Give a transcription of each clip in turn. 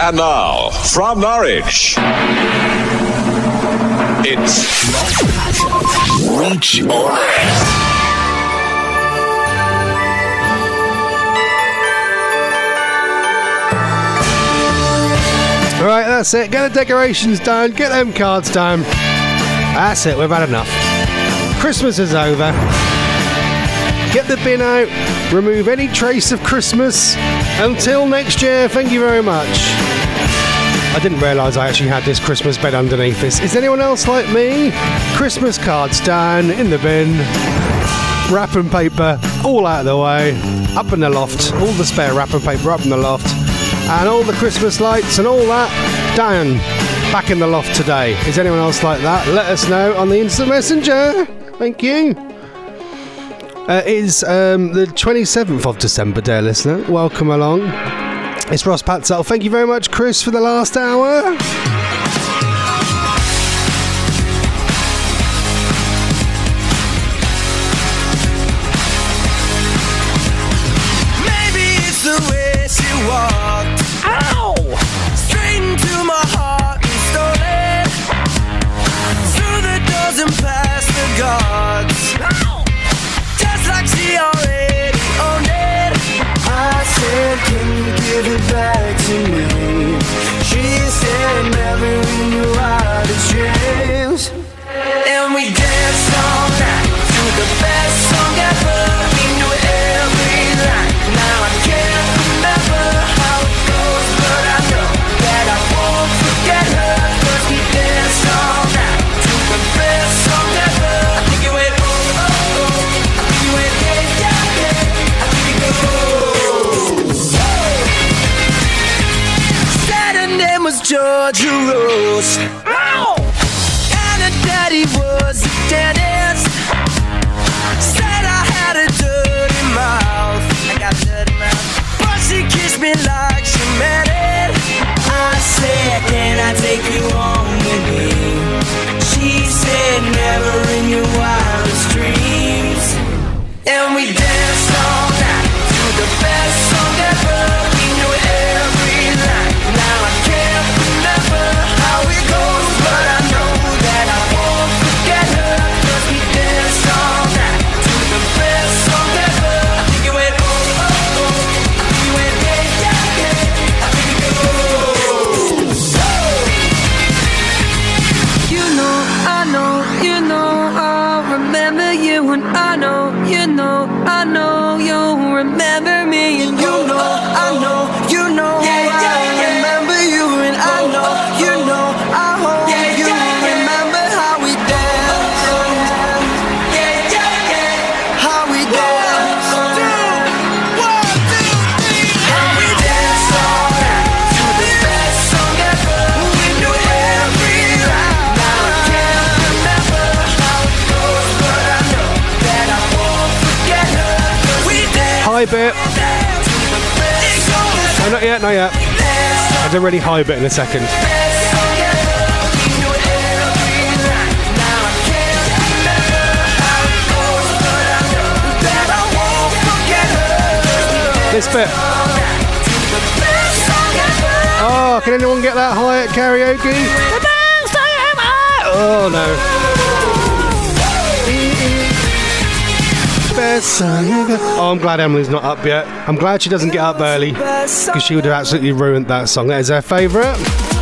And now, from Norwich, it's Reach On Air. Right, that's it. Get the decorations down. Get them cards down. That's it. We've had enough. Christmas is over. Get the bin out. Remove any trace of Christmas. Until next year, thank you very much. I didn't realise I actually had this Christmas bed underneath this. Is anyone else like me? Christmas cards down in the bin. Wrapping paper all out of the way. Up in the loft. All the spare wrapping paper up in the loft. And all the Christmas lights and all that down, back in the loft today. Is anyone else like that? Let us know on the Instant Messenger. Thank you. It is the 27th of December, dear listener. Welcome along. It's Ross Patzel. Thank you very much, Chris, for the last hour. Can you give it back to me? She said never in your wildest dreams. And we danced all night to the best song ever. We knew every line. Now I can't remember how it goes, but I know that I won't forget her. 'Cause we danced all night to the best song ever. I think it went oh, oh, oh. I think it went yeah, yeah, yeah. I think it goes was Georgia Rose. Ow! And her daddy was a dentist. Said I had a dirty mouth. I got a dirty mouth. But she kissed me like she meant it. I said, can I take you home with me? She said, never in your wildest dreams. And we danced all night to the best song ever. We knew every line. Now I can't remember how it goes, but I know that I won't forget her. 'Cause we danced all night to the best song ever. I think it went oh, oh, oh. I think it went yeah, yeah, yeah. I think it goes You know, I know, you know, I'll remember you. And I know, you know, I know you'll remember me. And you know, I know, you know, I remember you. And I know, you know, I hope you remember how we danced. How we danced. 1, 2, 3. How we danced all night to the best song ever. We knew every line. Now I can't remember how it goes, but I know that I won't forget her. 'Cause we danced. High bit. No, not yet, not yet. I'll do a really high bit in a second. This bit. Oh, can anyone get that high at karaoke? Oh no. Oh, I'm glad Emily's not up yet. I'm glad she doesn't get up early, because she would have absolutely ruined that song. That is her favourite.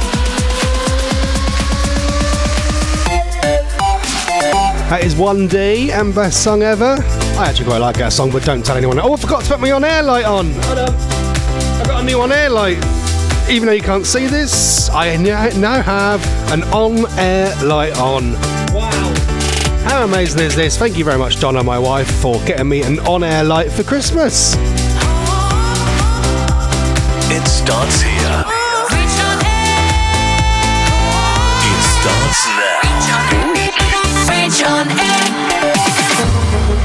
That is 1D and best song ever. I actually quite like that song, but don't tell anyone. Oh, I forgot to put my on-air light on. Hold up. I've got a new on-air light. Even though you can't see this, I now have an on-air light on. Wow. How amazing is this? Thank you very much, Donna, my wife, for getting me an on-air light for Christmas. It starts here. It starts now. Reach on air. Yes,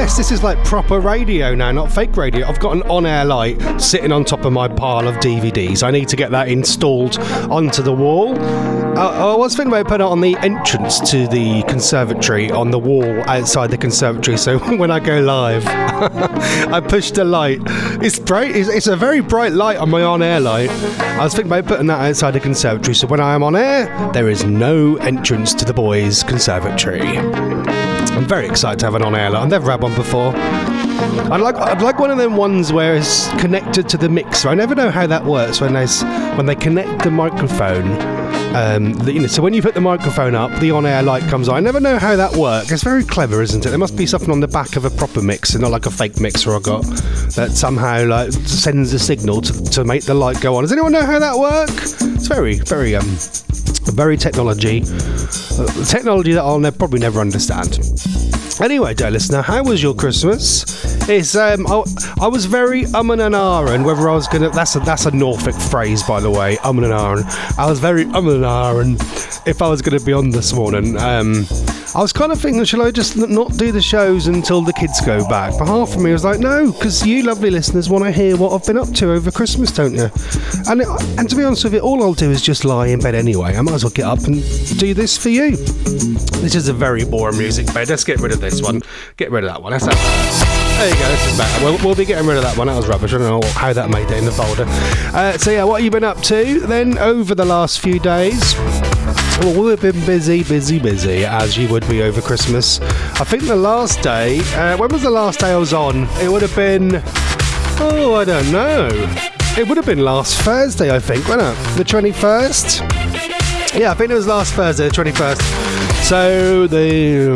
Yes, this is like proper radio now, not fake radio. I've got an on-air light sitting on top of my pile of DVDs. I need to get that installed onto the wall. I was thinking about putting it on the entrance to the conservatory, on the wall outside the conservatory, so when I go live, I push the light. It's bright. It's a very bright light on my on-air light. I was thinking about putting that outside the conservatory, so when I am on air, there is no entrance to the boys' conservatory. I'm very excited to have an on-air light. I've never had one before. I'd like one of them ones where it's connected to the mixer. I never know how that works when they connect the microphone. So when you put the microphone up, the on-air light comes on. I never know how that works. It's very clever, isn't it? There must be something on the back of a proper mixer, not like a fake mixer I got, that somehow like sends a signal to make the light go on. Does anyone know how that works? It's very technology that I'll probably never understand. Anyway, dear listener, how was your Christmas? It's I was very and ahhing whether I was gonna. That's a Norfolk phrase, by the way. And ahhing. I was very and ahhing if I was gonna be on this morning. I was kind of thinking, shall I just not do the shows until the kids go back? But half of me was like, no, because you lovely listeners want to hear what I've been up to over Christmas, don't you? And to be honest with you, all I'll do is just lie in bed anyway. I might as well get up and do this for you. This is a very boring music bed. Let's get rid of this one. Get rid of that one. There you go, this is better. We'll be getting rid of that one. That was rubbish. I don't know how that made it in the folder. So yeah, what have you been up to then over the last few days? Well, we've been busy, as you would be over Christmas. I think the last day, when was the last day I was on? It would have been, I don't know. It would have been last Thursday, I think, wasn't it? The 21st? Yeah, I think it was last Thursday, the 21st. So the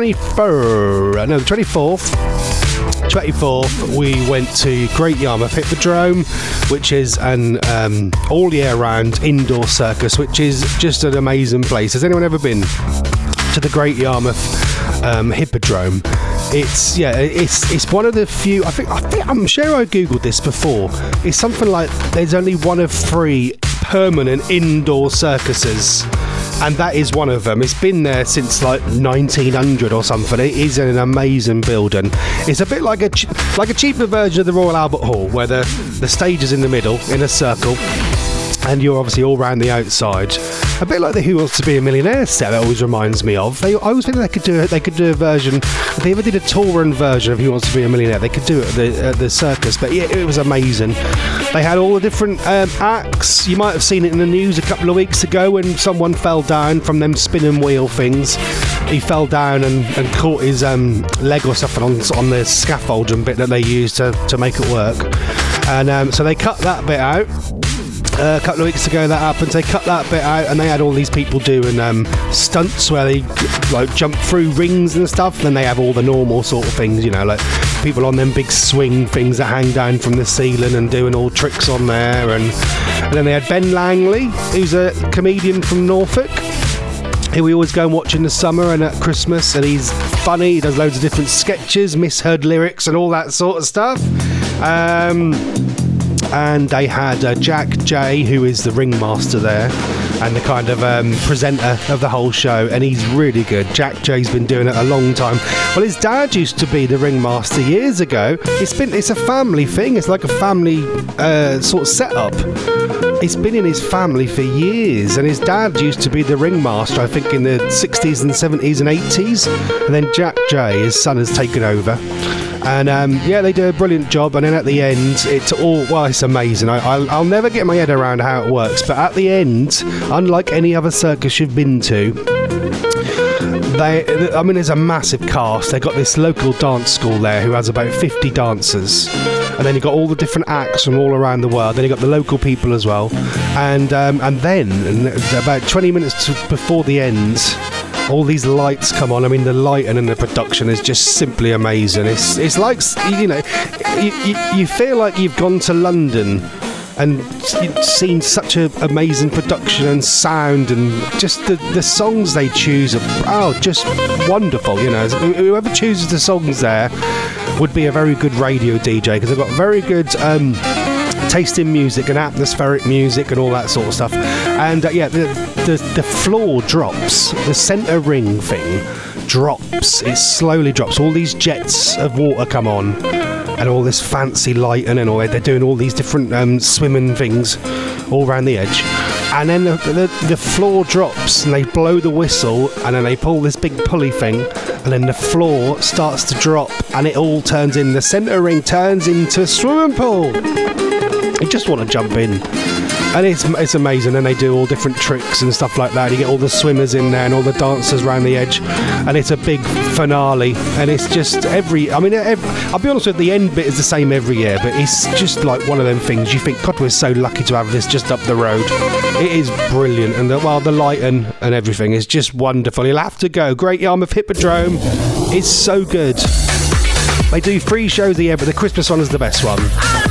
24th, we went to Great Yarmouth Hippodrome, which is an all year round indoor circus, which is just an amazing place. Has anyone ever been to the Great Yarmouth Hippodrome? It's one of the few. I'm sure I googled this before. It's something like there's only one of 3 permanent indoor circuses. And that is one of them. It's been there since like 1900 or something. It is an amazing building. It's a bit like a cheaper version of the Royal Albert Hall, where the stage is in the middle in a circle, and you're obviously all round the outside. A bit like the Who Wants to Be a Millionaire set. That always reminds me of. I always think they could do a version. If they ever did a touring version of Who Wants to Be a Millionaire, they could do it at the circus. But yeah, it was amazing. They had all the different acts. You might have seen it in the news a couple of weeks ago when someone fell down from them spinning wheel things. He fell down and caught his leg or something on the scaffolding bit that they used to make it work. And so they cut that bit out. A couple of weeks ago that happened. They cut that bit out and they had all these people doing stunts where they like jump through rings and stuff. Then they have all the normal sort of things, like people on them big swing things that hang down from the ceiling and doing all tricks on there. And then they had Ben Langley, who's a comedian from Norfolk, who we always go and watch in the summer and at Christmas, and he's funny. He does loads of different sketches, misheard lyrics and all that sort of stuff. And they had Jack J, who is the ringmaster there and the kind of presenter of the whole show, and he's really good. Jack J's been doing it a long time. Well, his dad used to be the ringmaster years ago. It's a family thing. It's like a family sort of setup. It's been in his family for years, and his dad used to be the ringmaster, I think, in the 60s and 70s and 80s, and then Jack J, his son, has taken over. And they do a brilliant job. And then at the end, it's amazing. I'll never get my head around how it works. But at the end, unlike any other circus you've been to, there's a massive cast. They've got this local dance school there who has about 50 dancers. And then you've got all the different acts from all around the world. Then you've got the local people as well. And then about 20 minutes before the end, all these lights come on. I mean, the lighting and the production is just simply amazing. It's like, you feel like you've gone to London and you've seen such an amazing production and sound, and just the songs they choose are just wonderful. Whoever chooses the songs there would be a very good radio DJ, because they've got very good taste in music and atmospheric music and all that sort of stuff. And the floor drops, the centre ring thing drops. It slowly drops. All these jets of water come on, and all this fancy lighting and all. They're doing all these different swimming things all around the edge. And then the floor drops, and they blow the whistle, and then they pull this big pulley thing, and then the floor starts to drop, and it all turns in. The centre ring turns into a swimming pool. You just want to jump in. And it's amazing, and they do all different tricks and stuff like that. You get all the swimmers in there and all the dancers around the edge, and it's a big finale. And it's just I'll be honest with you, the end bit is the same every year, but it's just like one of them things. You think, God, we're so lucky to have this just up the road. It is brilliant, and the lighting and everything is just wonderful. You'll have to go. Great Yarmouth Hippodrome is so good. They do 3 shows a year, but the Christmas one is the best one.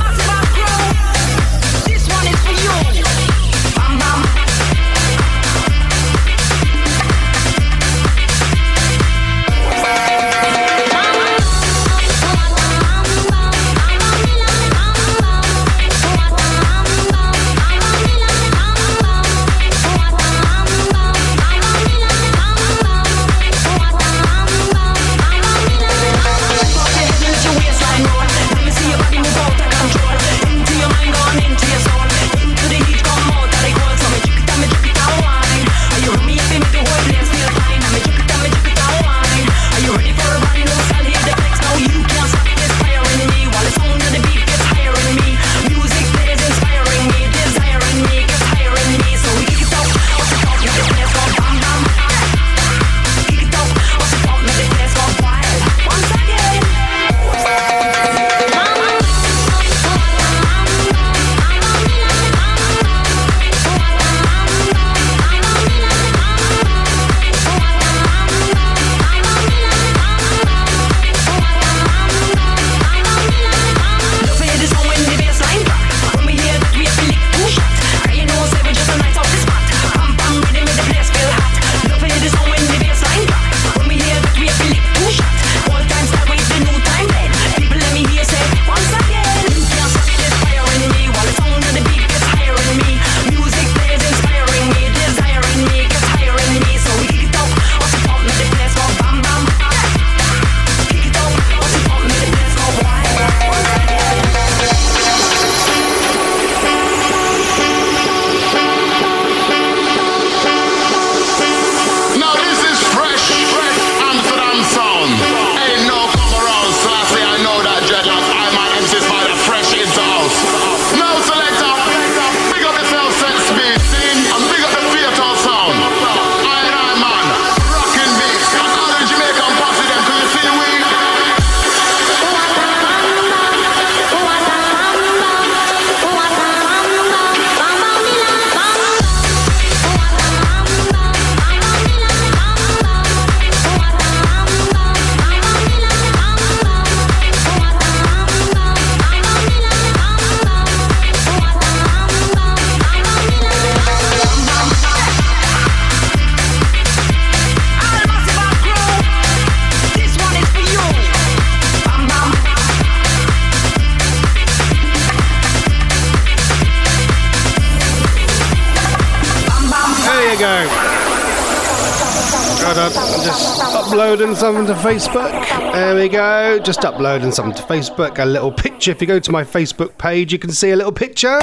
Just uploading something to Facebook. There we go. Just uploading something to Facebook. A little picture. If you go to my Facebook page, you can see a little picture.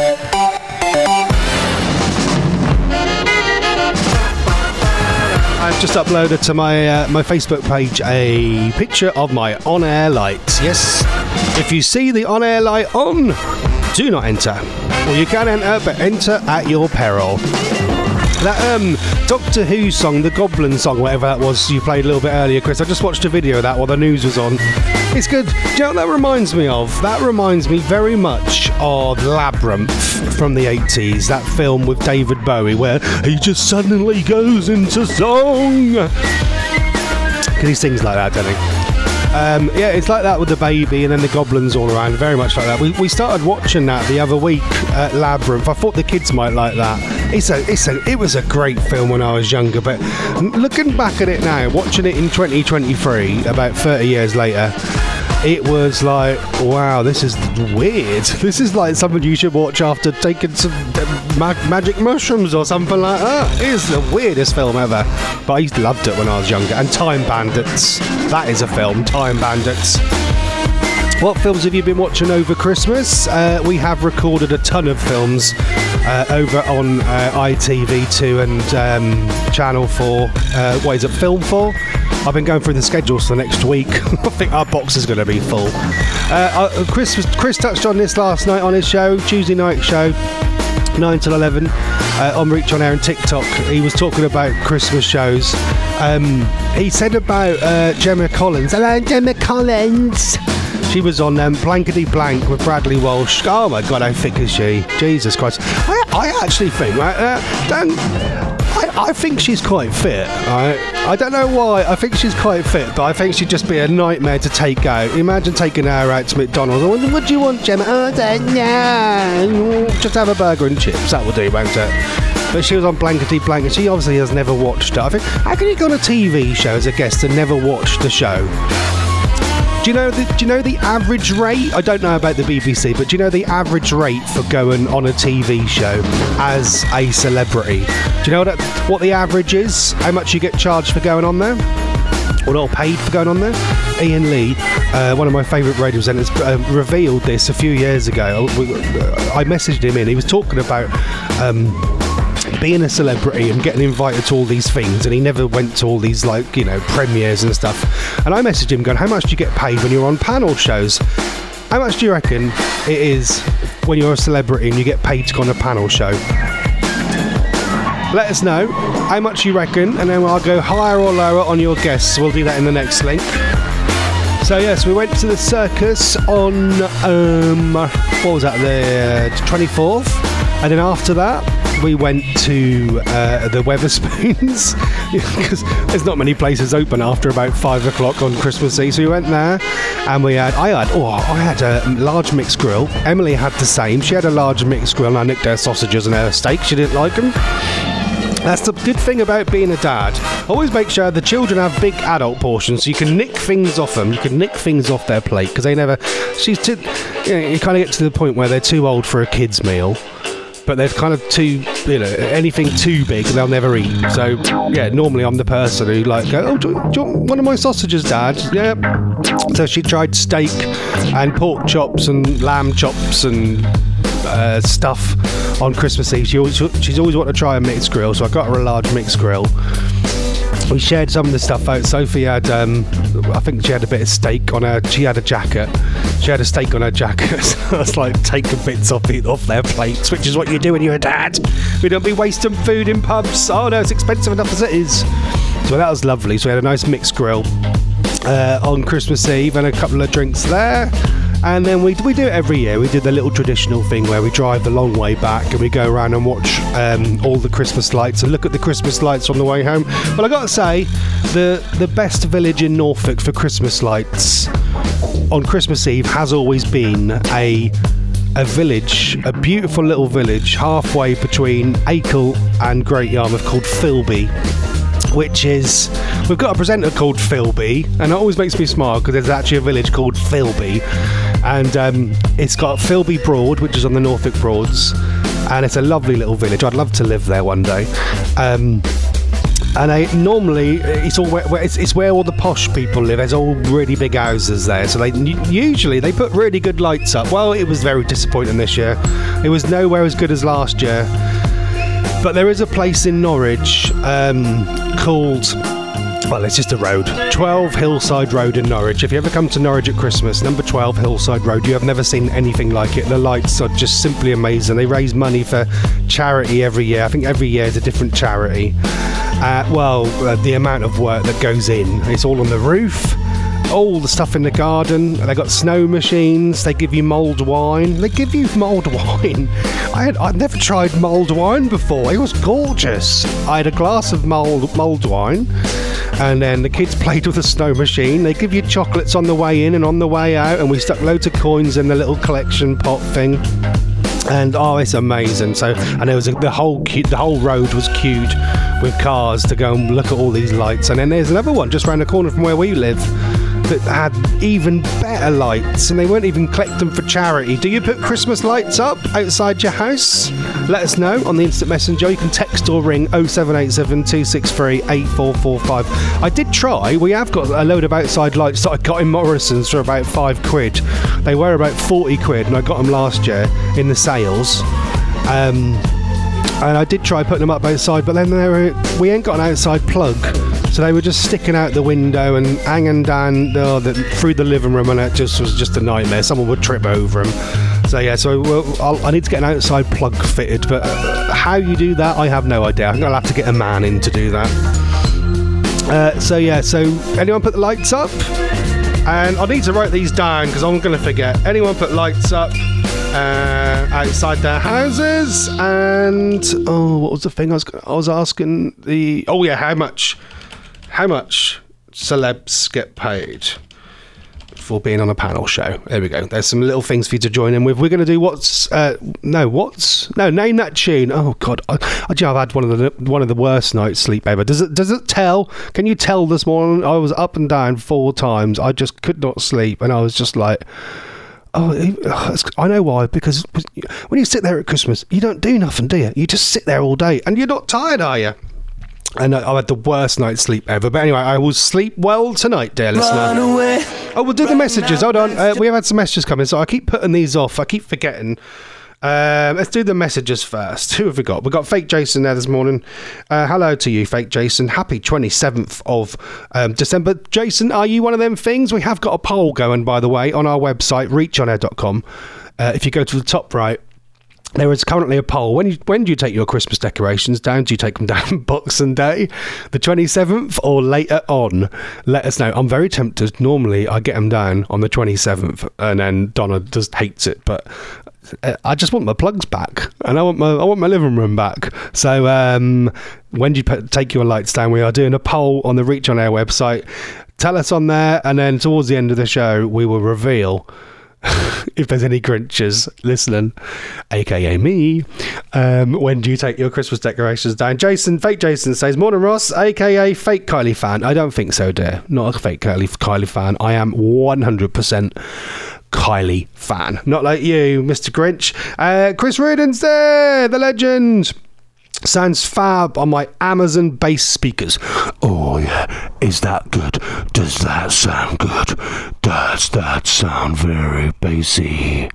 I've just uploaded to my my Facebook page a picture of my on-air light. Yes, if you see the on-air light on, do not enter. Well, you can enter, but enter at your peril. That Doctor Who song, the Goblin song, whatever that was, you played a little bit earlier, Chris. I just watched a video of that while the news was on. It's good. Do you know what that reminds me of? That reminds me very much of Labyrinth from the 80s, that film with David Bowie, where he just suddenly goes into song. Because he sings like that, doesn't he? Yeah, it's like that with the baby and then the goblins all around, very much like that. We started watching that the other week at Labyrinth. I thought the kids might like that. It was a great film when I was younger, but looking back at it now, watching it in 2023, about 30 years later, it was like, wow, this is weird. This is like something you should watch after taking some magic mushrooms or something like that. It is the weirdest film ever. But I used to loved it when I was younger. And Time Bandits. That is a film, Time Bandits. What films have you been watching over Christmas? We have recorded a ton of films over on ITV2 and Channel 4. What is it, Film 4? I've been going through the schedules for next week. I think our box is going to be full. Chris touched on this last night on his show, Tuesday night show, 9 till 11, on Reach On Air and TikTok. He was talking about Christmas shows. He said about Gemma Collins. Hello, Gemma Collins. She was on Blankety Blank with Bradley Walsh. Oh my God, how thick is she? Jesus Christ. I actually think, I think she's quite fit. I don't know why. I think she's quite fit, but I think she'd just be a nightmare to take out. Imagine taking her out to McDonald's. What do you want, Gemma? Oh, I don't know. Just have a burger and chips. That will do, won't it? But she was on Blankety Blank, and she obviously has never watched it. I think, how can you go on a TV show as a guest and never watch the show? Do you know the average rate? I don't know about the BBC, but do you know the average rate for going on a TV show as a celebrity? Do you know what the average is? How much you get charged for going on there? Or not paid for going on there? Ian Lee, one of my favourite radio presenters, revealed this a few years ago. I messaged him in. He was talking about being a celebrity and getting invited to all these things, and he never went to all these, like, you know, premieres and stuff. And I messaged him going, how much do you get paid when you're on panel shows? How much do you reckon it is when you're a celebrity and you get paid to go on a panel show? Let us know how much you reckon, and then I'll go higher or lower on your guests. We'll do that in the next link. So yes, we went to the circus on what was that, the 24th, and then after that we went to the Weatherspoons, because there's not many places open after about 5 o'clock on Christmas Eve. So we went there, and I had a large mixed grill. Emily had the same. She had a large mixed grill, and I nicked her sausages and her steak. She didn't like them. That's the good thing about being a dad. Always make sure the children have big adult portions, so you can nick things off them. You can nick things off their plate, because they never. You kind of get to the point where they're too old for a kid's meal. But they're kind of too, anything too big they'll never eat. So, yeah, normally I'm the person who go, do you want one of my sausages, Dad? Yeah. So she tried steak and pork chops and lamb chops and stuff on Christmas Eve. She's always wanted to try a mixed grill, so I got her a large mixed grill. We shared some of the stuff out. Sophie had, I think she had a bit of steak on her. She had a jacket. She had a steak on her jacket. So I was like taking bits off their plates, which is what you do when you're a dad. We don't be wasting food in pubs. Oh no, it's expensive enough as it is. So that was lovely. So we had a nice mixed grill on Christmas Eve and a couple of drinks there. And then we do it every year. We do the little traditional thing where we drive the long way back and we go around and watch all the Christmas lights and look at the Christmas lights on the way home. But I got to say, the best village in Norfolk for Christmas lights on Christmas Eve has always been a village, a beautiful little village halfway between Acle and Great Yarmouth called Filby. Which is, we've got a presenter called Filby, and it always makes me smile because there's actually a village called Filby, and it's got Filby Broad, which is on the Norfolk Broads, and it's a lovely little village. I'd love to live there one day. And normally it's where all the posh people live. There's all really big houses there, so usually they put really good lights up. Well, it was very disappointing this year. It was nowhere as good as last year. But there is a place in Norwich called, well, it's just a road, 12 Hillside Road in Norwich. If you ever come to Norwich at Christmas, number 12 Hillside Road, you have never seen anything like it. The lights are just simply amazing. They raise money for charity every year. I think every year is a different charity. The amount of work that goes in, it's all on the roof. All the stuff in the garden. They got snow machines. They give you mulled wine. I'd never tried mulled wine before. It was gorgeous. I had a glass of mulled wine, and then the kids played with the snow machine. They give you chocolates on the way in and on the way out, and we stuck loads of coins in the little collection pot thing. And it's amazing. So, and there was the whole road was queued with cars to go and look at all these lights. And then there's another one just around the corner from where we live. that had even better lights, and they won't even collect them for charity. Do you put Christmas lights up outside your house? Let us know on the instant messenger. You can text or ring 0787 263 8445. I did try. We have got a load of outside lights that I got in Morrison's for about £5. They were about 40 quid, and I got them last year in the sales. And I did try putting them up outside, but then we ain't got an outside plug, so they were just sticking out the window and hanging down through the living room, and it was just a nightmare. Someone would trip over them. So yeah, I need to get an outside plug fitted, but how you do that, I have no idea. I think I'll have to get a man in to do that. So anyone put the lights up? And I need to write these down because I'm going to forget. Anyone put lights up outside their houses? And what was the thing I was asking? How much celebs get paid for being on a panel show? There we go. There's some little things for you to join in with. We're going to do name that tune. Oh God, I've had one of the worst nights sleep ever. Does it tell? Can you tell this morning? I was up and down 4 times. I just could not sleep, and I was just like, I know why. Because when you sit there at Christmas, you don't do nothing, do you? You just sit there all day, and you're not tired, are you? And I had the worst night's sleep ever. But anyway, I will sleep well tonight, dear listener. We'll do the messages. Hold on. We have had some messages coming, so I keep putting these off. I keep forgetting. Let's do the messages first. Who have we got? We've got Fake Jason there this morning. Hello to you, Fake Jason. Happy 27th of December. Jason, are you one of them things? We have got a poll going, by the way, on our website, reachonair.com. If you go to the top right, there is currently a poll. When do you take your Christmas decorations down? Do you take them down Boxing Day, the 27th, or later on? Let us know. I'm very tempted. Normally, I get them down on the 27th, and then Donna just hates it. But I just want my plugs back, and I want my living room back. So when do you take your lights down? We are doing a poll on the Reach On Air website. Tell us on there, and then towards the end of the show, we will reveal if there's any Grinches listening, aka me. When do you take your Christmas decorations down? Fake Jason says, morning Ross, aka fake Kylie fan. I don't think so, dear. Not a fake Kylie fan. I am 100% Kylie fan. Not like you, Mr. Grinch. Chris Reardon's there, the legend. Sounds fab on my Amazon bass speakers. Oh yeah, is that good? Does that sound good? Does that sound very bassy?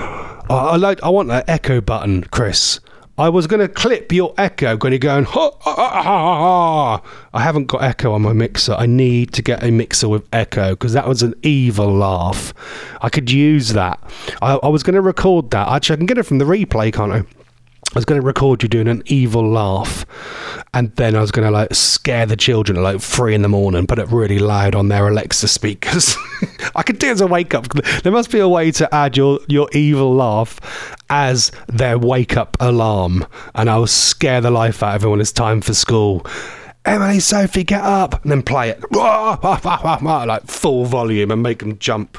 I want an echo button, Chris. I was going to clip your echo when you're going, ha, ha, ha, ha. I haven't got echo on my mixer. I need to get a mixer with echo because that was an evil laugh. I could use that. I was going to record that. Actually, I can get it from the replay, can't I? I was going to record you doing an evil laugh, and then I was going to scare the children at 3 a.m, put it really loud on their Alexa speakers. I could do it as a wake up. There must be a way to add your evil laugh as their wake up alarm, and I will scare the life out of everyone. It's time for school. Emily, Sophie, get up, and then play it full volume and make them jump.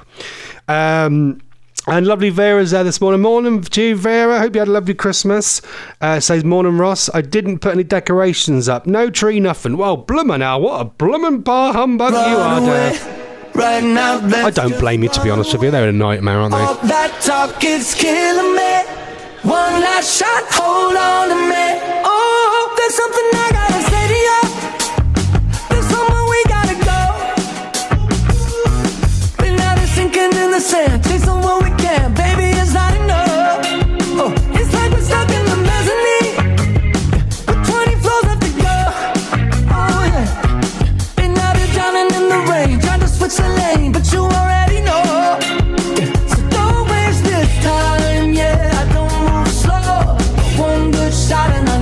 And lovely Vera's there this morning. Morning to you, Vera. Hope you had a lovely Christmas. Says, morning, Ross. I didn't put any decorations up. No tree, nothing. Well, bloomin' now. What a bloomin' bar humbug you are, there. Right now, I don't blame you, to be honest with you. They're a nightmare, aren't they? All that talk is killing me. One last shot, hold on to me. Oh, there's something I gotta say to you. There's somewhere we gotta go. Been out of sinking in the sand. Take somewhere we can, baby, it's not enough. Oh, it's like we're stuck in the mezzanine with 20 floors left to go. Oh yeah, been out here drowning in the rain, trying to switch the lane, but you already know. So don't waste this time, yeah. I don't move slow. One good shot and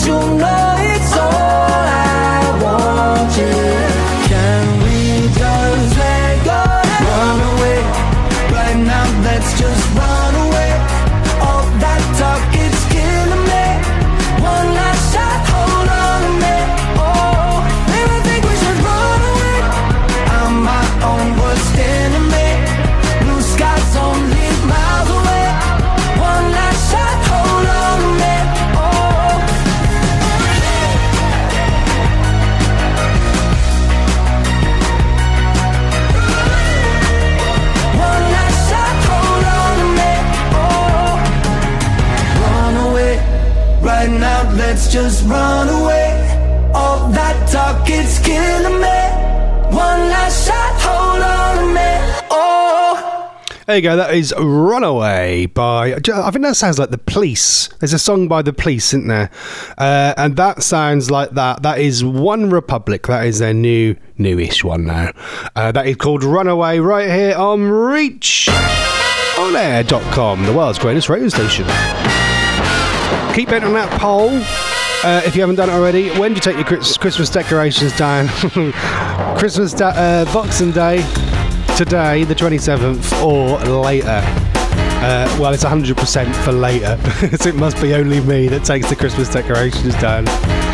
you know it's all I want, yeah. Can we just let go and run away? Right now, let's just run away. All that talk, it's killing me. One last shot, hold on a minute. Oh, maybe I think we should run away. I'm my own worst enemy. Blue skies only miles away. One last shot, hold on a minute. Oh, one last shot, hold on a minute. Oh, run away. Right now, let's just run away. All that talk, it's killing me. One last shot, hold on a minute. Oh. There you go, that is Runaway by, I think that sounds like The Police. There's a song by The Police, isn't there? And that sounds like that. That is One Republic. That is their newish one now. That is called Runaway right here on ReachOnAir.com, the world's greatest radio station. Keep it on that poll. If you haven't done it already, when do you take your Christmas decorations down? Boxing Day, today, the 27th, or later? Well, it's 100% for later. So it must be only me that takes the Christmas decorations down.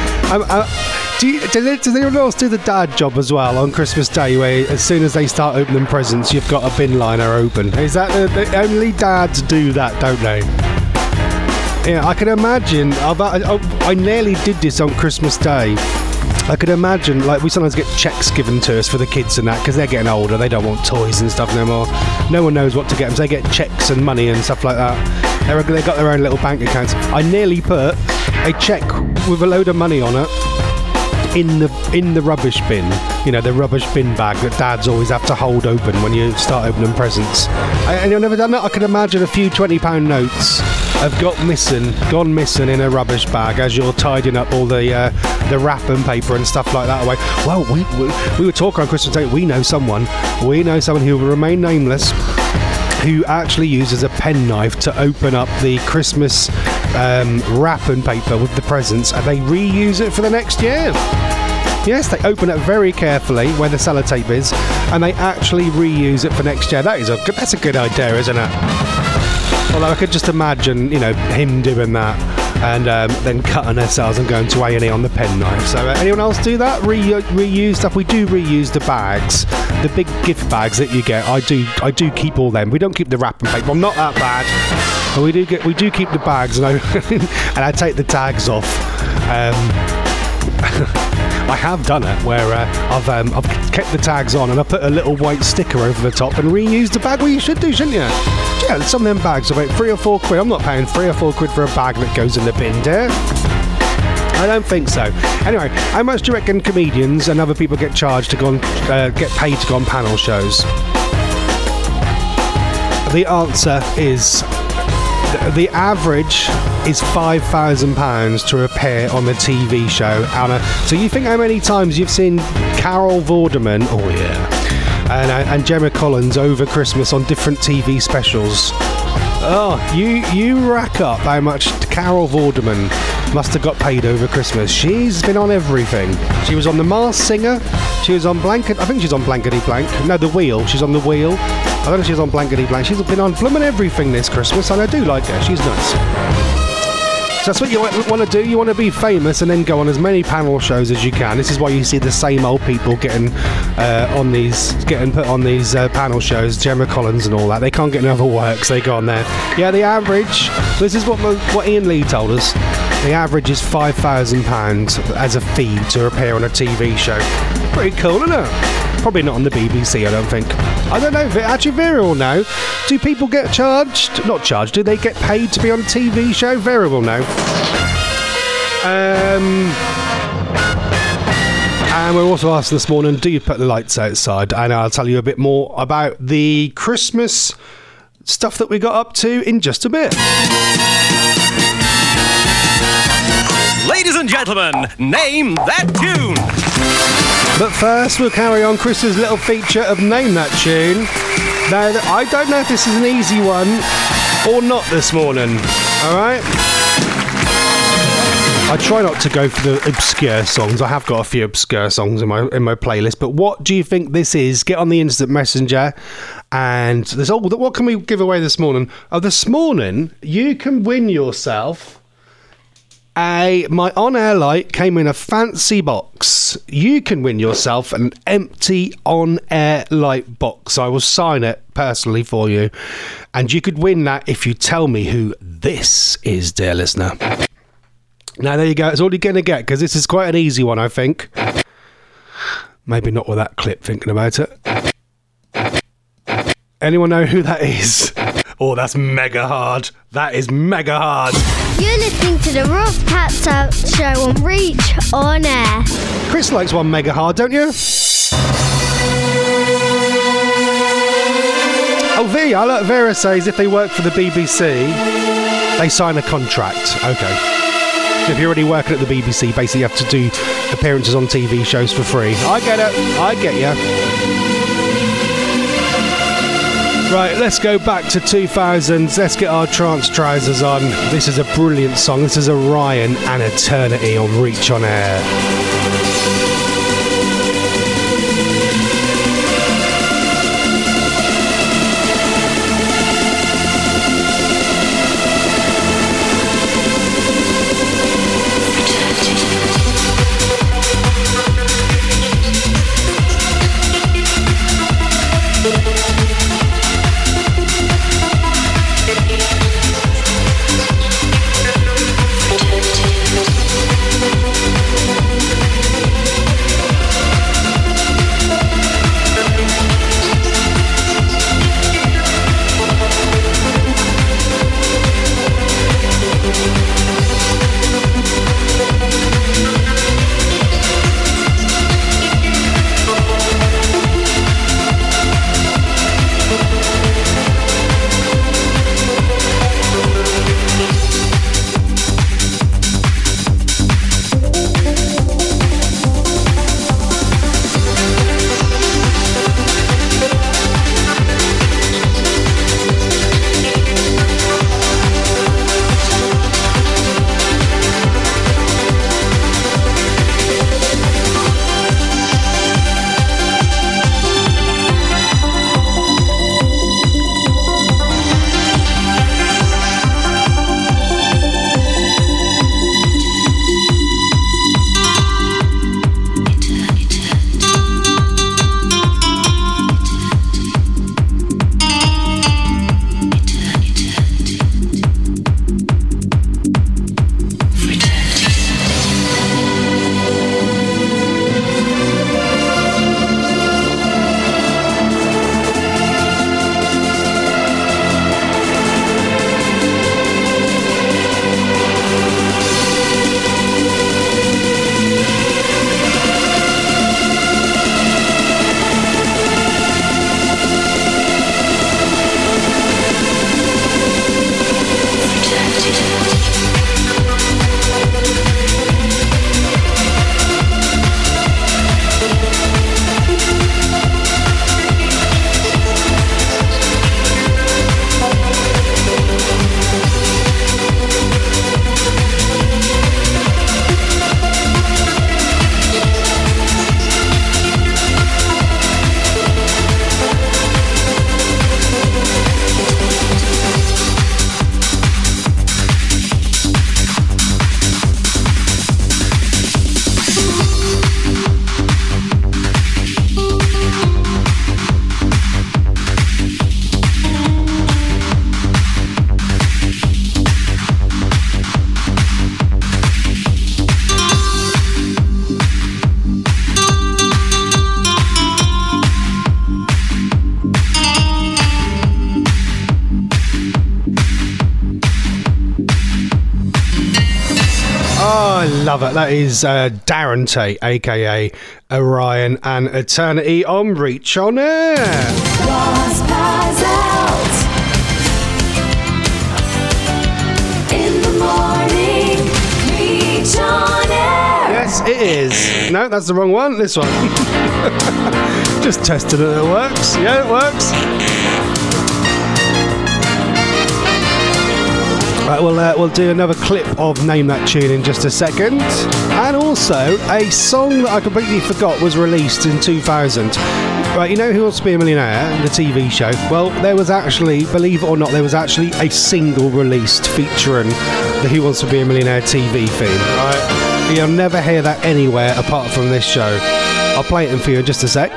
Does anyone else do the dad job as well on Christmas Day, where as soon as they start opening presents, you've got a bin liner open? Is that only dads do that, don't they? Yeah, I can imagine. I nearly did this on Christmas Day. I could imagine, like, we sometimes get checks given to us for the kids and that, because they're getting older, they don't want toys and stuff no more. No one knows what to get them, so they get checks and money and stuff like that. They've got their own little bank accounts. I nearly put a check with a load of money on it in the rubbish bin. You know, the rubbish bin bag that dads always have to hold open when you start opening presents. And you've never done that? I can imagine a few £20 notes have gone missing in a rubbish bag as you're tidying up all the wrapping paper and stuff like that away. Well, we were talking on Christmas Day. We know someone who will remain nameless, who actually uses a penknife to open up the Christmas wrapping paper with the presents, and they reuse it for the next year. Yes, they open it very carefully where the sellotape is, and they actually reuse it for next year. That's a good idea, isn't it? Although I could just imagine, him doing that and then cutting ourselves and going to A&E on the penknife. So anyone else do that? Reuse stuff? We do reuse the bags, the big gift bags that you get. I do keep all them. We don't keep the wrapping paper. I'm not that bad. But we do keep the bags, and I take the tags off. I have done it where I've kept the tags on and I put a little white sticker over the top and reused the bag. Well, you should do, shouldn't you? Yeah, some of them bags are about £3 or £4. I'm not paying £3 or £4 for a bag that goes in the bin, dear. I don't think so. Anyway, how much do you reckon comedians and other people get charged to go on, get paid to go on panel shows? The answer is the average is £5,000 to appear on the TV show, Anna. So you think how many times you've seen Carol Vorderman, oh yeah, and Gemma Collins over Christmas on different TV specials? Oh, you rack up how much Carol Vorderman must have got paid over Christmas. She's been on everything. She was on The Masked Singer. She was on I think she's on Blankety Blank. No, The Wheel. She's on The Wheel. I don't know if she's on Blankety Blank. She's been on blooming everything this Christmas, and I do like her. She's nice. So that's what you want to do. You want to be famous and then go on as many panel shows as you can. This is why you see the same old people getting put on these panel shows. Gemma Collins and all that. They can't get enough work, so they go on there. Yeah, the average. This is what Ian Lee told us. The average is £5,000 as a fee to appear on a TV show. Pretty cool, isn't it? Probably not on the BBC, I don't think. I don't know if it actually variable now. Do people get charged? Not charged. Do they get paid to be on a TV show? Variable now. And we're also asking this morning, do you put the lights outside? And I'll tell you a bit more about the Christmas stuff that we got up to in just a bit. Ladies and gentlemen, name that tune. But first, we'll carry on Chris's little feature of Name That Tune. Now, I don't know if this is an easy one or not this morning. All right? I try not to go for the obscure songs. I have got a few obscure songs in my playlist. But what do you think this is? Get on the instant messenger. And there's what can we give away this morning? Oh, this morning you can win yourself my on-air light came in a fancy box. You can win yourself an empty on-air light box. I will sign it personally for you. And you could win that if you tell me who this is, dear listener. Now, there you go. It's all you're going to get, because this is quite an easy one, I think. Maybe not with that clip, thinking about it. Anyone know who that is? Oh, that's mega hard. That is mega hard. You're listening to the Ross Patso Show on Reach On Air. Chris likes one mega hard, don't you? Oh, Vera says if they work for the BBC, they sign a contract. Okay. If you're already working at the BBC, basically you have to do appearances on TV shows for free. I get it. I get you. Right, let's go back to 2000s. Let's get our trance trousers on. This is a brilliant song. This is Orion and Eternity on Reach On Air. Love it. That is Darren Tate, aka Orion and Eternity on Reach On Air. Ross Puzzles in the morning. Reach On Air. Yes, it is. No, that's the wrong one. This one. Just testing it. It works. Yeah, it works. Right, we'll do another clip of Name That Tune in just a second. And also, a song that I completely forgot was released in 2000. Right, you know Who Wants to Be a Millionaire, the TV show? Well, there was actually, believe it or not, there was actually a single released featuring the Who Wants to Be a Millionaire TV theme. Right? You'll never hear that anywhere apart from this show. I'll play it in for you in just a sec.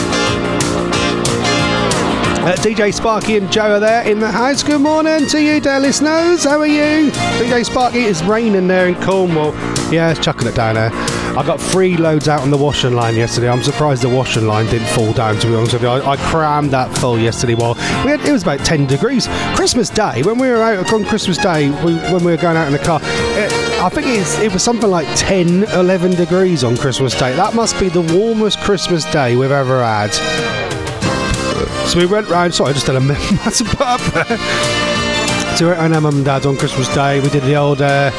DJ Sparky and Joe are there in the house. Good morning to you, dear listeners. How are you? DJ Sparky, it's raining there in Cornwall. Yeah, it's chucking it down there. I got 3 loads out on the washing line yesterday. I'm surprised the washing line didn't fall down, to be honest with you. I crammed that full yesterday while it was about 10 degrees. Christmas Day, when we were out on Christmas Day, when we were going out in the car, I think it was something like 10, 11 degrees on Christmas Day. That must be the warmest Christmas day we've ever had. So we went round, sorry, I just did a massive put up there. So we went round our mum and dad's on Christmas Day. We did the old, we had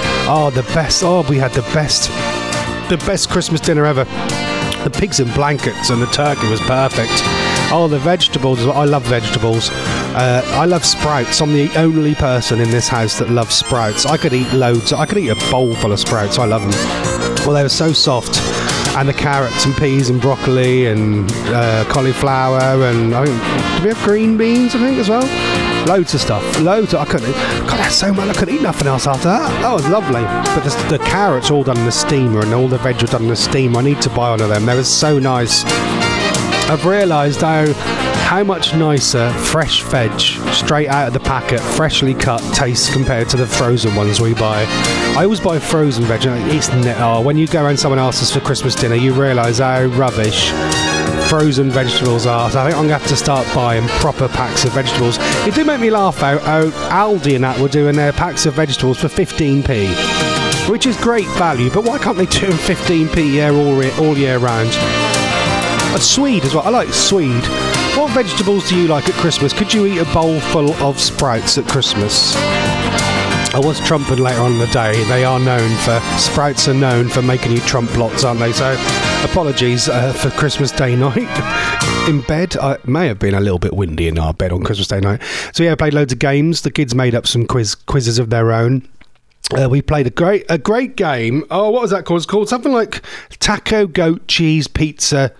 the best Christmas dinner ever. The pigs in blankets and the turkey was perfect. Oh, the vegetables, I love vegetables. I love sprouts. I'm the only person in this house that loves sprouts. I could eat loads. I could eat a bowl full of sprouts. I love them. Well, they were so soft. And the carrots and peas and broccoli and cauliflower and I think, do we have green beans, I think, as well? Loads of stuff. I couldn't. God, that's so much. I couldn't eat nothing else after that. That was lovely. But the carrots all done in the steamer and all the veg were done in the steam. I need to buy one of them. They were so nice. I've realised how much nicer fresh veg straight out of the packet, freshly cut, tastes compared to the frozen ones we buy. I always buy frozen veg. When you go around someone else's for Christmas dinner, you realise how rubbish frozen vegetables are. So I think I'm going to have to start buying proper packs of vegetables. It did make me laugh how Aldi and that were doing their packs of vegetables for 15p, which is great value, but why can't they do them 15p all year round? A Swede as well. I like Swede. What vegetables do you like at Christmas? Could you eat a bowl full of sprouts at Christmas? I was trumping later on in the day. Sprouts are known for making you trump lots, aren't they? So apologies for Christmas Day night in bed. It may have been a little bit windy in our bed on Christmas Day night. So yeah, I played loads of games. The kids made up some quizzes of their own. We played a great game. Oh, what was that called? It's called something like Taco, Goat, Cheese, Pizza,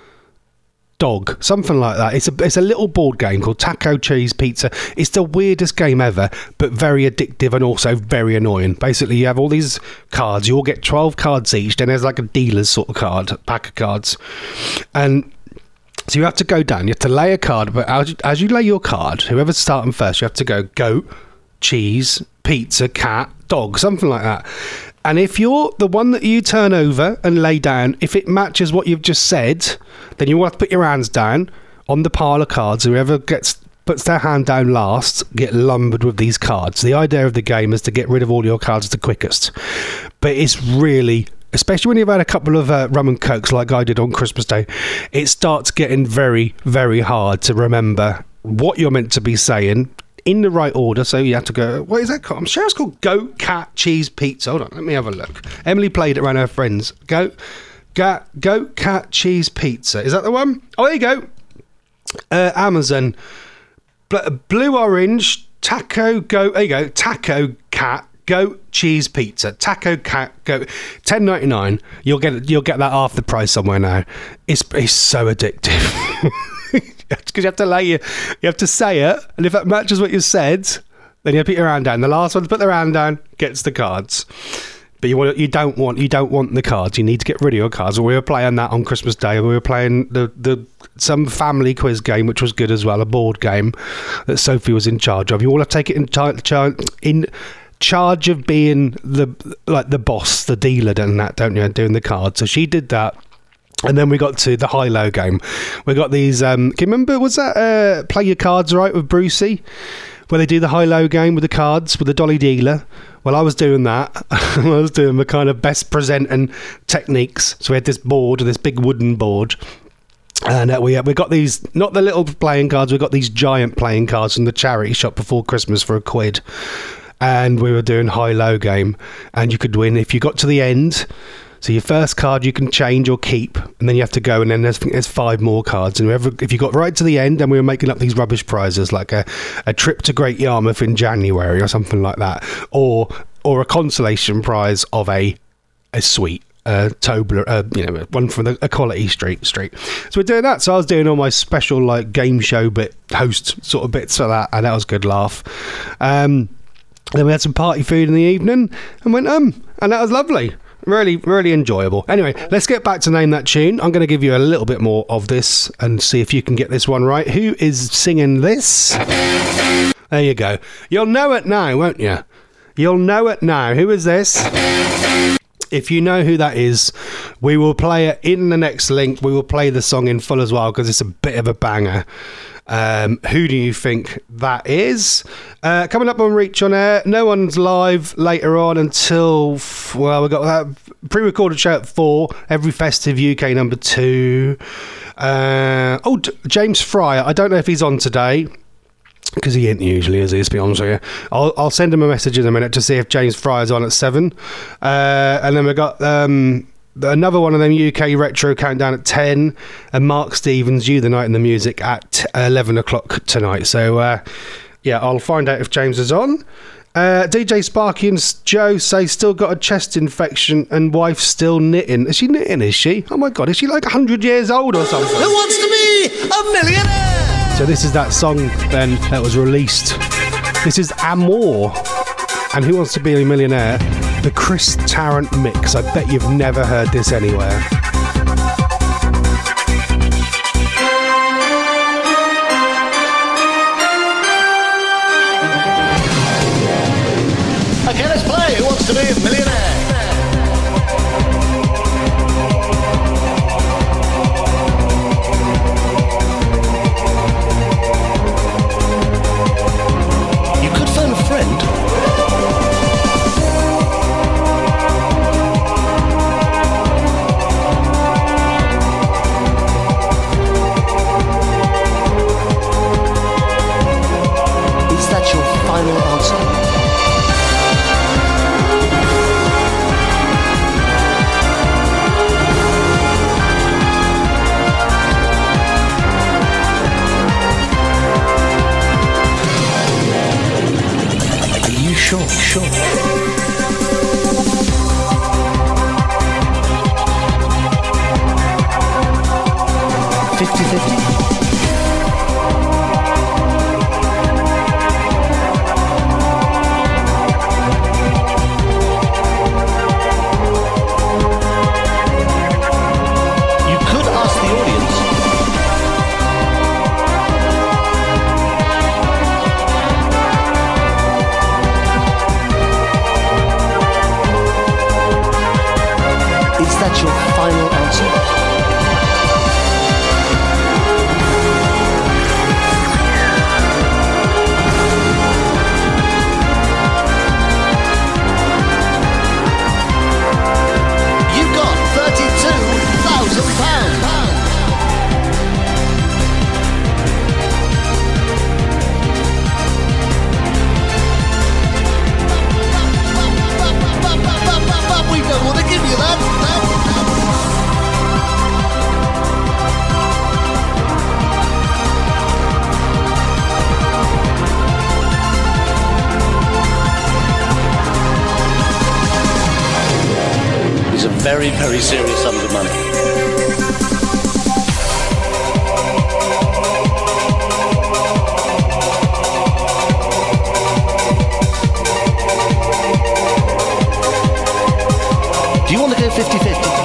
Dog, something like that. It's a little board game called Taco, Cheese, Pizza. It's the weirdest game ever, but very addictive and also very annoying. Basically, you have all these cards. You all get 12 cards each. Then there's like a dealer's sort of pack of cards. And so you have to go down. You have to lay a card, but as you lay your card, whoever's starting first, you have to go goat, cheese, pizza, cat, dog, something like that. And if you're the one that you turn over and lay down, if it matches what you've just said, then you will have to put your hands down on the pile of cards. Whoever puts their hand down last get lumbered with these cards. The idea of the game is to get rid of all your cards the quickest. But it's really, especially when you've had a couple of rum and cokes like I did on Christmas Day, it starts getting very, very hard to remember what you're meant to be saying in the right order. So you have to go, what is that called? I'm sure it's called goat, cat, cheese, pizza. Hold on, let me have a look. Emily played it around her friends. Goat, cat, cheese, pizza. Is that the one? Oh, there you go. Amazon. Blue, orange, taco, goat. There you go. Taco, cat, goat, cheese, pizza. Taco, cat, goat. $10.99. You'll get that half the price somewhere now. It's so addictive. Because you have to say it, and if that matches what you said, then you put your hand down. The last one to put their hand down gets the cards. But you don't want the cards. You need to get rid of your cards. We were playing that on Christmas Day. We were playing some family quiz game, which was good as well, a board game that Sophie was in charge of. You all have to take it in charge of being the boss, the dealer, and that, don't you? Doing the cards. So she did that. And then we got to the high-low game. We got these... can you remember, was that Play Your Cards Right with Brucey? Where they do the high-low game with the cards, with the dolly dealer. Well, I was doing that. I was doing the kind of best presenting techniques. So we had this board, this big wooden board. And we got these, not the little playing cards, we got these giant playing cards from the charity shop before Christmas for £1. And we were doing high-low game. And you could win if you got to the end... So your first card you can change or keep, and then you have to go, and then there's 5 more cards. And if you got right to the end, and we were making up these rubbish prizes like a trip to Great Yarmouth in January or something like that, or a consolation prize of a suite. Tobler, one from the Equality Street. So we're doing that. So I was doing all my special like game show bit, host sort of bits for that, and that was a good laugh. Then we had some party food in the evening, and went and that was lovely. Really, really enjoyable. Anyway, let's get back to Name That Tune. I'm going to give you a little bit more of this and see if you can get this one right. Who is singing this? There you go. You'll know it now, won't you? You'll know it now. Who is this? If you know who that is, we will play it in the next link. We will play the song in full as well because it's a bit of a banger. Who do you think that is? Coming up on Reach on Air, no one's live later on until, well, we've got that pre-recorded show at 4, every festive UK number 2. James Fryer, I don't know if he's on today, because he ain't usually, is he, to be honest with you. I'll send him a message in a minute to see if James Fryer's on at 7. And then we've got another one of them UK Retro Countdown at 10, and Mark Stevens, You the Night in the Music at 11 o'clock tonight. So, I'll find out if James is on. DJ Sparky and Joe say still got a chest infection and wife still knitting. Is she knitting, is she? Oh my God, is she like 100 years old or something? Who wants to be a millionaire? So this is that song then that was released. This is Amour. And Who Wants to Be a Millionaire? The Chris Tarrant mix. I bet you've never heard this anywhere. Okay, let's play. Who Wants to Be a Millionaire? Sure. 50-50. Your final answer? You've got £32,000. We don't want to give you that. These are very, very serious sums of money. Do you want to go 50-50?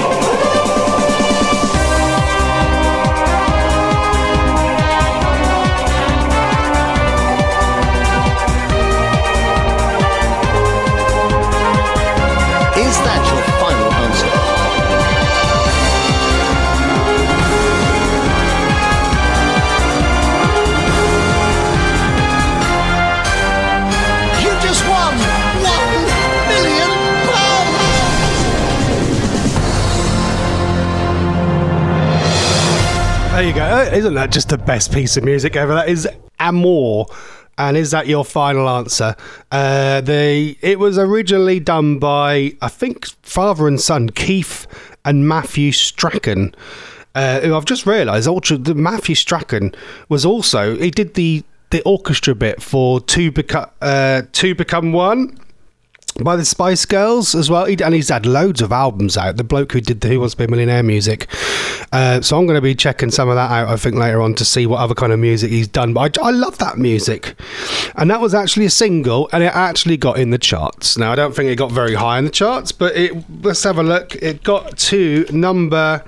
Is that your final answer? You just won £1 million! There you go. Isn't that just the best piece of music ever? That is Amour. And is that your final answer? It was originally done by, I think, father and son, Keith and Matthew Strachan. Who I've just realised, Matthew Strachan was also, he did the orchestra bit for Two Become One by the Spice Girls as well, and he's had loads of albums out, the bloke who did the Who Wants to Be a Millionaire music. So I'm going to be checking some of that out, I think, later on to see what other kind of music he's done. But I love that music, and that was actually a single, and it actually got in the charts. Now I don't think it got very high in the charts, but let's have a look. It got to number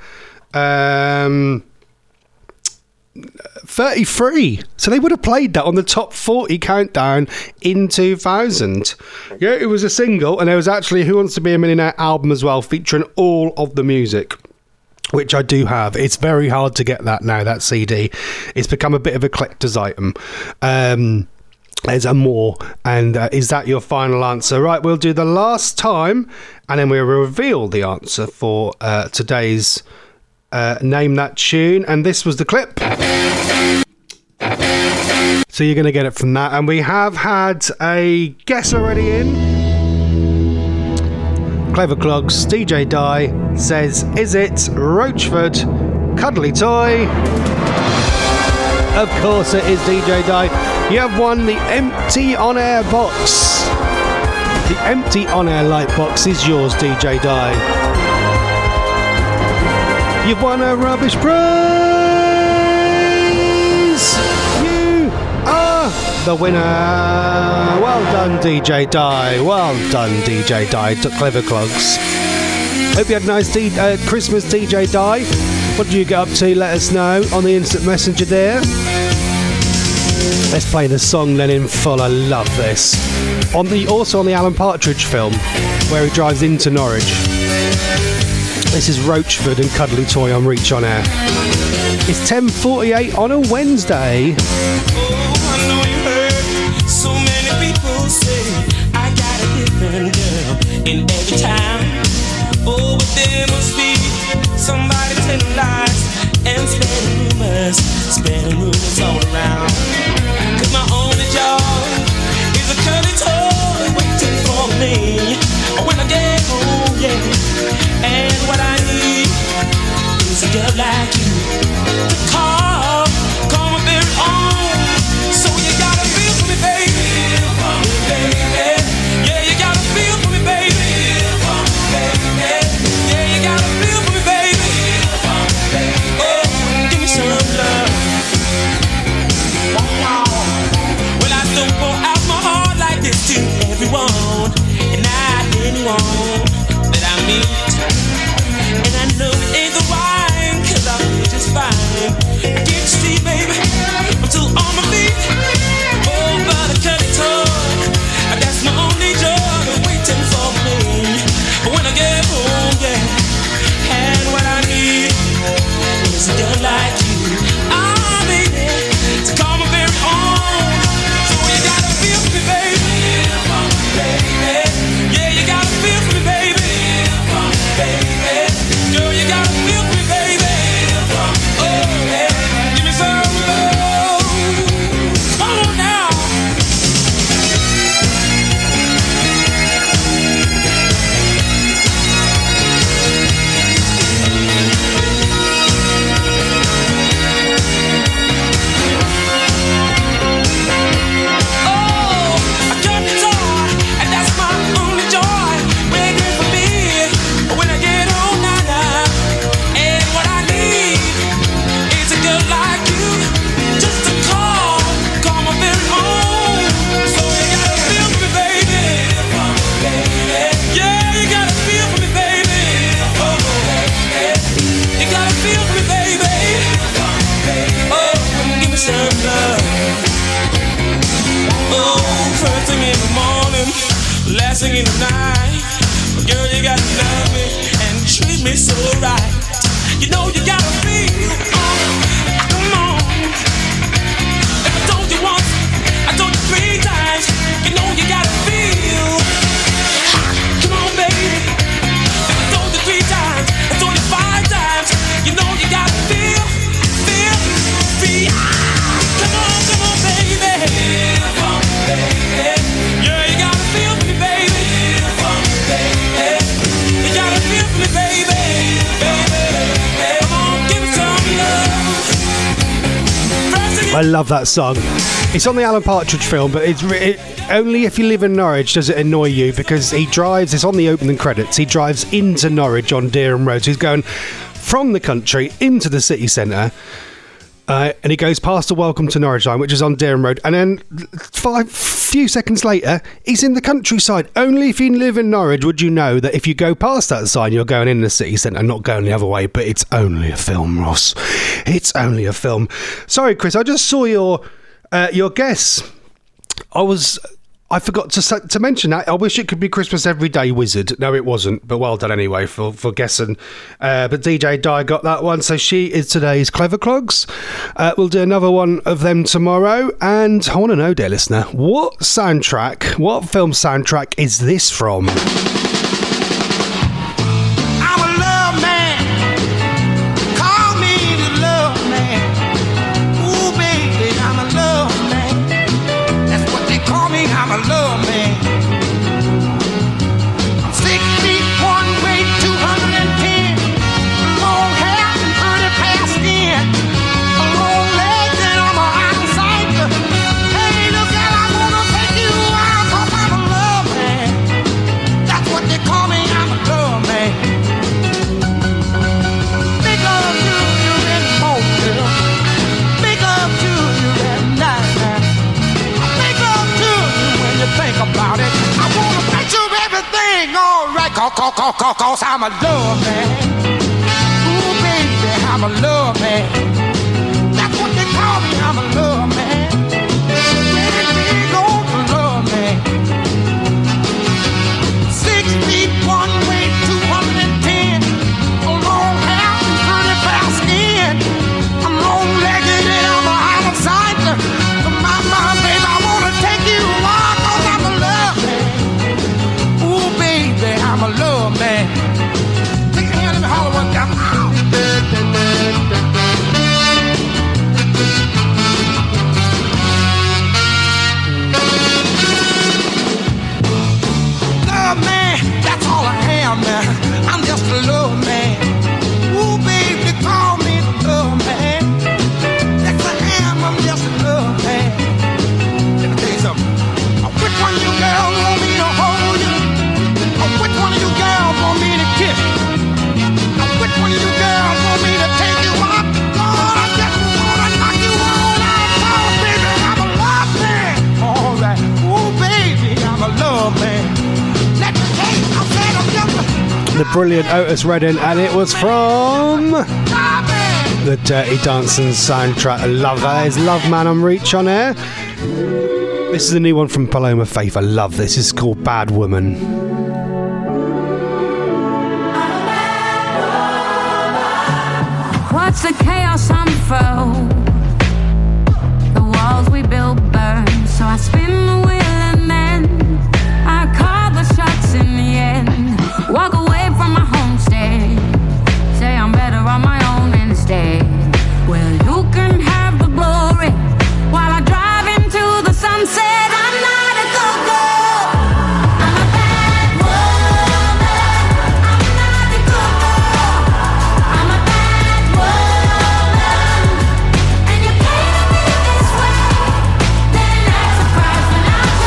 33, so they would have played that on the top 40 countdown in 2000. Yeah, it was a single, and there was actually a Who Wants to Be a Millionaire album as well, featuring all of the music, which I do have. It's very hard to get that now, that CD. It's become a bit of a collector's item. There's a more, and is that your final answer? Right, we'll do the last time, and then we'll reveal the answer for today's Name That Tune, and this was the clip. So you're going to get it from that, and we have had a guess already in. Clever Clogs, DJ Di says, is it Roachford Cuddly Toy? Of course it is, DJ Di. You have won the empty on-air box. The empty on-air light box is yours, DJ Di. You've won a rubbish prize! You are the winner! Well done, DJ Di. Well done, DJ Di. Clever Clogs. Hope you had a nice Christmas, DJ Di. What did you get up to? Let us know on the instant messenger there. Let's play the song then in full. I love this. Also on the Alan Partridge film, where he drives into Norwich. This is Roachford and Cuddly Toy on Reach On Air. It's 10:48 on a Wednesday. Oh, I know you heard so many people say I got a different girl in every town. Oh, but there must be somebody telling lies and spreading rumors all around. 'Cause my only job is a cuddly toy waiting for me when I get home, yeah. And what I need is a girl like you to call my very own. So you gotta feel for me, baby. Feel for me, baby. Yeah, you gotta feel for me, baby. Feel for me, baby. Yeah, you gotta feel for me, baby. Feel for me, baby. Oh, give me some love. Well, I don't pour out my heart like this to everyone, and not anyone that I meet. And I know it ain't the wine, 'cause I feel just fine. I can't see, baby, I'm still on my feet. Oh, but a cuddly toy, that's my only joy, waiting for me when I get home, yeah. And what I need is a girl like you. Ah, baby, to call my very own. So you gotta feel for me, baby. Feel for me, baby. Yeah, you gotta feel for me, baby. Feel for me, baby. Girl, you gotta feel for me, baby. Oh, yeah. Give me some love. Come on now. Oh, I got the toy, and that's my only joy. Waiting for me when I get home, nah. And what I need is a girl like you, just to call my very own. So you gotta feel for me, baby. Yeah, you gotta feel for me, baby. Oh, you gotta feel for me, baby. Oh, give me some love. Oh, first thing in the morning, last thing in the night. Girl, you gotta love me and treat me so right. You know you gotta feel. Come on. If I told you once, I told you 3 times. You know you gotta feel. Come on, baby. If I told you 3 times, I told you 5 times. You know you gotta feel. Come on, baby. I love that song. It's on the Alan Partridge film, but only if you live in Norwich does it annoy you, because he drives, it's on the opening credits, he drives into Norwich on Dereham Road. So he's going from the country into the city centre. And he goes past the Welcome to Norwich line, which is on Dereham Road, and then few seconds later, he's in the countryside. Only if you live in Norwich would you know that if you go past that sign, you're going in the city centre, not going the other way. But it's only a film, Ross. It's only a film. Sorry, Chris, I just saw your guess. I forgot to mention that. I wish it could be Christmas Every Day Wizard. No, it wasn't, but well done anyway for guessing. But DJ Di got that one, so she is today's Clever Clogs. We'll do another one of them tomorrow. And I want to know, dear listener, what film soundtrack is this from? I'm a love man. Call me the love man. Ooh, baby, I'm a love man. That's what they call me. I'm a love man. I'm 6 feet 1 weight 210. Long hair and pretty past skin. A long leg and I'm a eyesight. Hey, look out, I wanna take you out 'cause I'm a love man. That's what they call me. I'm a love man. Big up to you in the morning. Big up to you at night. Big up to you when you think about it. I wanna make sure everything alright. Cause I'm a love man. Ooh, baby, I'm a love man. That's what they call me. I'm a love man. Really big old love man. 6 feet 1 weight 210. A long hair and pretty past skin. I'm long-legged and I'm a out of sight. My baby, I wanna take you out 'cause I'm a love man. Ooh, baby, I'm a love man. Take your hand, let me holler one time. Love man, that's all I am, man. I'm just a love man. Ooh, baby, call me the love man. Yes, I am, I'm just a love man. Let me tell you something. Which one of you girls want me to hold you? Which one of you girls want me to kiss you? Which one of you girls want me to take you out? Lord, I just wanna knock you all out. Oh, baby, I'm a love man. All right. Ooh, baby, I'm a love man. Let me tell you, I'm saying I'm just The brilliant Otis Redding, and it was from love man. the Dirty Dancing soundtrack. I love that. It's Love Man on Reach on air. This is a new one from Paloma Faith. I love this. It's called Bad Woman. What's the chaos unfold? The walls we built burn, so I spin the wheel and then I call the shots in the end. Walk away from my homestead, say I'm better on my own instead. Well, you can have the glory while I drive into the sunset. I'm not a go-go. I'm a bad woman. I'm not a go-go. I'm a bad woman. And you painted me this way, then act surprised when I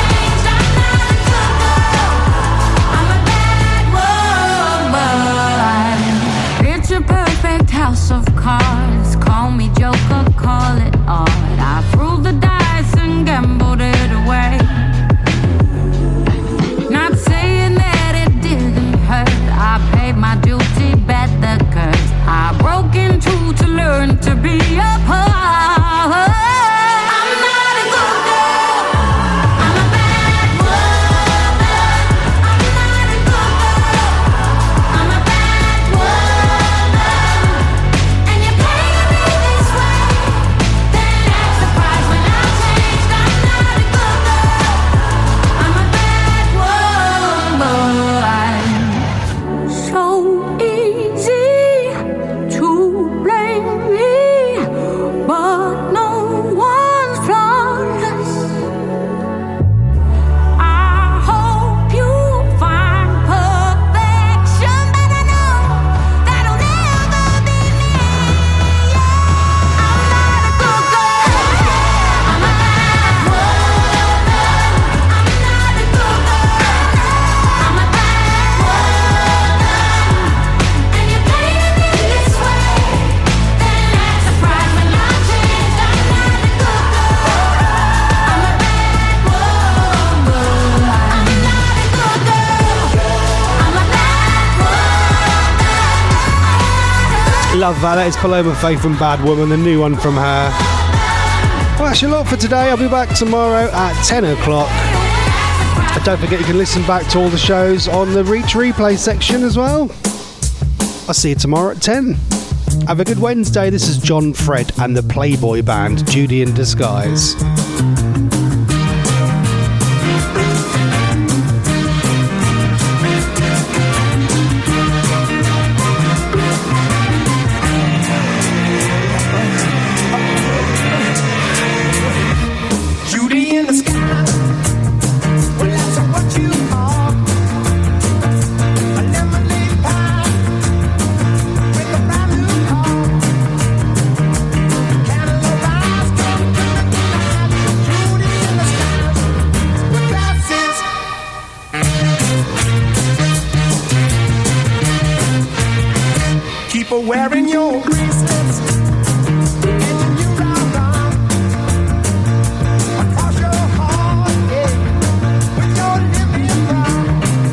love that. That is Paloma Faith from Bad Woman, the new one from her. Well, that's your lot for today. I'll be back tomorrow at 10 o'clock. And don't forget you can listen back to all the shows on the Reach Replay section as well. I'll see you tomorrow at 10. Have a good Wednesday. This is John Fred and the Playboy Band, Judy in Disguise. Wearing your bracelets, and you round across your heart, yeah, with your living brown.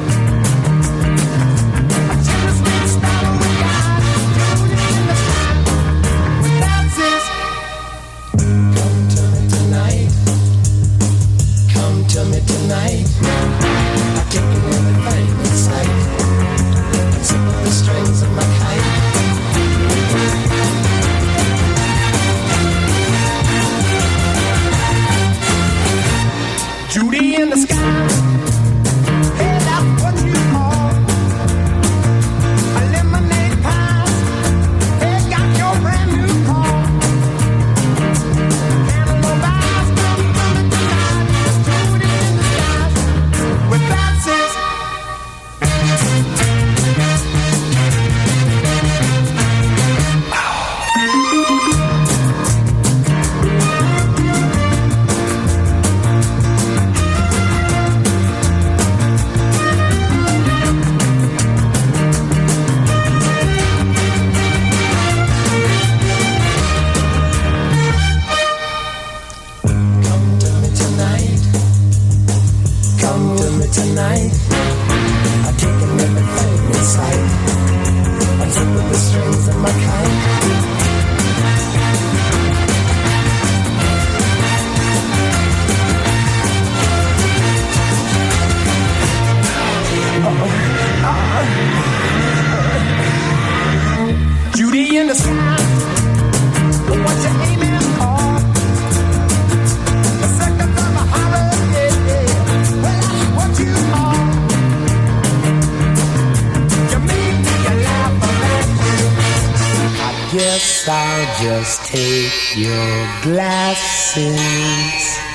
A chilly sweet style with God, beauty in the sky, with dances. Come to me tonight, come to me tonight. I'm taking everything in sight, and some of the strings of my kite. Judy in the sky, hey, that's what you call a lemonade pie. Hey, got your brand new car. Cantaloupe eyes, come from the tonight. Judy in the sky, with glasses. Tonight, I'm taking everything in sight. I'm tipping the strings of my kite. Judy in the sky, what you aiming for? The seconds of a holiday, well, that's what you are. You make me laugh I guess I'll just take your glasses.